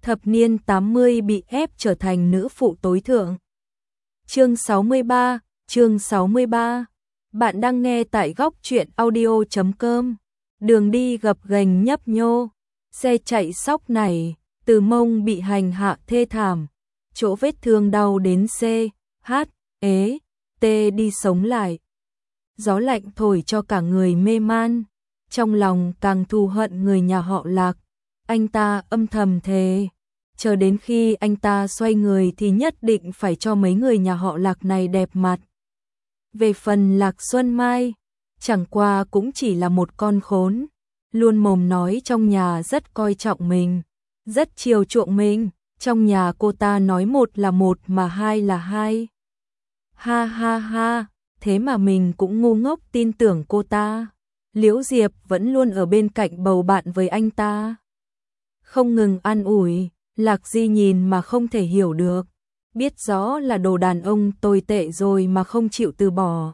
thập niên 80 bị ép trở thành nữ phụ tối thượng. Chương 63. Bạn đang nghe tại góc truyện audio.com. Đường đi gập ghềnh nhấp nhô, xe chạy sóc này, Từ Mông bị hành hạ thê thảm, chỗ vết thương đau đến C, H, ế, T đi sống lại. Gió lạnh thổi cho cả người mê man, trong lòng càng thù hận người nhà họ Lạc. Anh ta âm thầm thề, chờ đến khi anh ta xoay người thì nhất định phải cho mấy người nhà họ Lạc này đẹp mặt. Về phần Lạc Xuân Mai, chẳng qua cũng chỉ là một con khốn, luôn mồm nói trong nhà rất coi trọng mình, rất chiều chuộng mình, trong nhà cô ta nói một là một mà hai là hai. Ha ha ha, thế mà mình cũng ngu ngốc tin tưởng cô ta. Liễu Diệp vẫn luôn ở bên cạnh bầu bạn với anh ta, không ngừng an ủi. Lạc Di nhìn mà không thể hiểu được, biết rõ là đồ đàn ông tồi tệ rồi mà không chịu từ bỏ.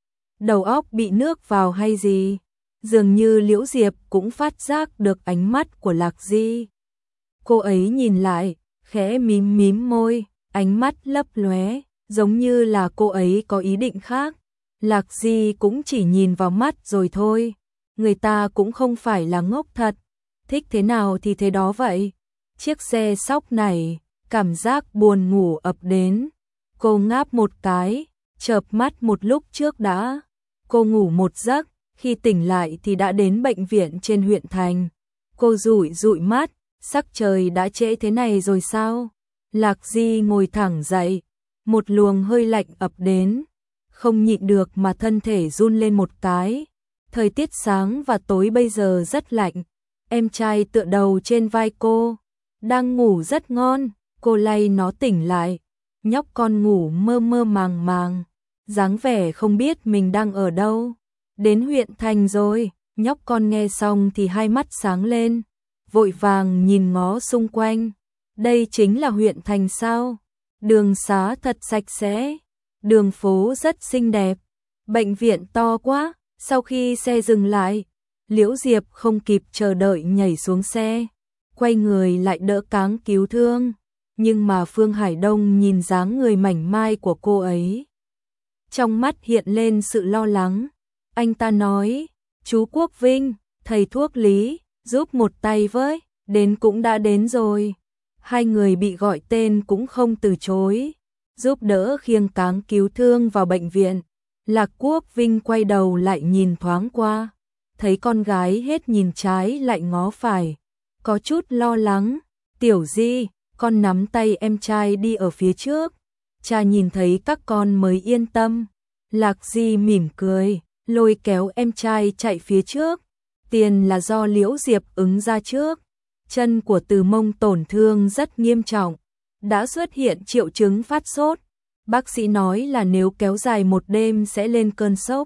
Đầu óc bị nước vào hay gì? Dường như Liễu Diệp cũng phát giác được ánh mắt của Lạc Di. Cô ấy nhìn lại, khẽ mím mím môi, ánh mắt lấp lóe, giống như là cô ấy có ý định khác. Lạc Di cũng chỉ nhìn vào mắt rồi thôi, người ta cũng không phải là ngốc thật, thích thế nào thì thế đó vậy. Chiếc xe sóc này, cảm giác buồn ngủ ập đến. Cô ngáp một cái, chợp mắt một lúc trước đã. Cô ngủ một giấc, khi tỉnh lại thì đã đến bệnh viện trên huyện thành. Cô dụi dụi mắt, sắc trời đã trễ thế này rồi sao? Lạc Di ngồi thẳng dậy, một luồng hơi lạnh ập đến, không nhịn được mà thân thể run lên một cái. Thời tiết sáng và tối bây giờ rất lạnh. Em trai tựa đầu trên vai cô, đang ngủ rất ngon, cô lay nó tỉnh lại. Nhóc con ngủ mơ mơ màng màng, dáng vẻ không biết mình đang ở đâu. Đến huyện thành rồi, nhóc con nghe xong thì hai mắt sáng lên, vội vàng nhìn ngó xung quanh. Đây chính là huyện thành sao? Đường xá thật sạch sẽ, đường phố rất xinh đẹp, bệnh viện to quá. Sau khi xe dừng lại, Liễu Diệp không kịp chờ đợi nhảy xuống xe, quay người lại đỡ cáng cứu thương. Nhưng mà Phương Hải Đông nhìn dáng người mảnh mai của cô ấy, trong mắt hiện lên sự lo lắng. Anh ta nói, chú Quốc Vinh, thầy thuốc Lý, giúp một tay với. Đến cũng đã đến rồi. Hai người bị gọi tên cũng không từ chối, giúp đỡ khiêng cáng cứu thương vào bệnh viện. Lạc Quốc Vinh quay đầu lại nhìn thoáng qua, thấy con gái hết nhìn trái lại ngó phải, có chút lo lắng. Tiểu Di, con nắm tay em trai đi ở phía trước, cha nhìn thấy các con mới yên tâm. Lạc Di mỉm cười, lôi kéo em trai chạy phía trước. Tiền là do Liễu Diệp ứng ra trước. Chân của Từ Mông tổn thương rất nghiêm trọng, đã xuất hiện triệu chứng phát sốt. Bác sĩ nói là nếu kéo dài một đêm sẽ lên cơn sốc.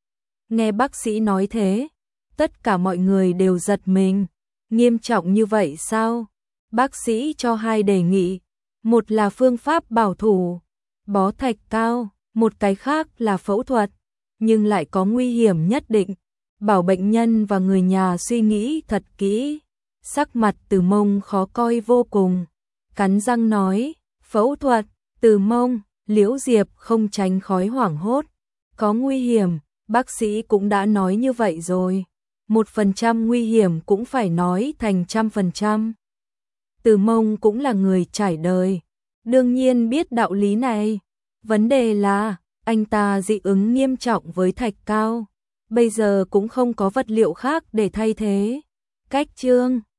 Nghe bác sĩ nói thế, tất cả mọi người đều giật mình. Nghiêm trọng như vậy sao? Bác sĩ cho hai đề nghị, một là phương pháp bảo thủ, bó thạch cao, một cái khác là phẫu thuật, nhưng lại có nguy hiểm nhất định, bảo bệnh nhân và người nhà suy nghĩ thật kỹ. Sắc mặt Từ Mông khó coi vô cùng, cắn răng nói, phẫu thuật. Từ Mông, Liễu Diệp không tránh khỏi hoảng hốt, có nguy hiểm, bác sĩ cũng đã nói như vậy rồi, 1% nguy hiểm cũng phải nói thành 100%. Từ Mông cũng là người trải đời, đương nhiên biết đạo lý này. Vấn đề là, anh ta dị ứng nghiêm trọng với thạch cao, bây giờ cũng không có vật liệu khác để thay thế. Cách chương